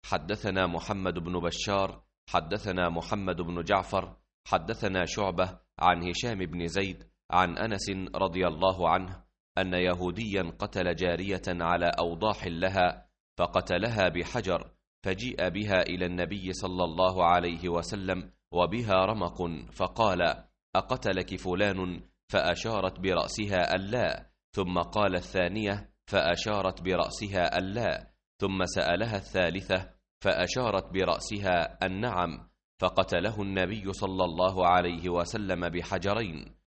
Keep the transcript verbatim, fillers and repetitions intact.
حدثنا محمد بن بشار حدثنا محمد بن جعفر حدثنا شعبة عن هشام بن زيد عن أنس رضي الله عنه أن يهوديا قتل جارية على أوضاح لها فقتلها بحجر، فجيء بها إلى النبي صلى الله عليه وسلم وبها رمق، فقال: أقتلك فلان؟ فأشارت برأسها ألا، ثم قال الثانية فأشارت برأسها ألا، ثم سألها الثالثة فأشارت برأسها النعم، فقتله النبي صلى الله عليه وسلم بحجرين.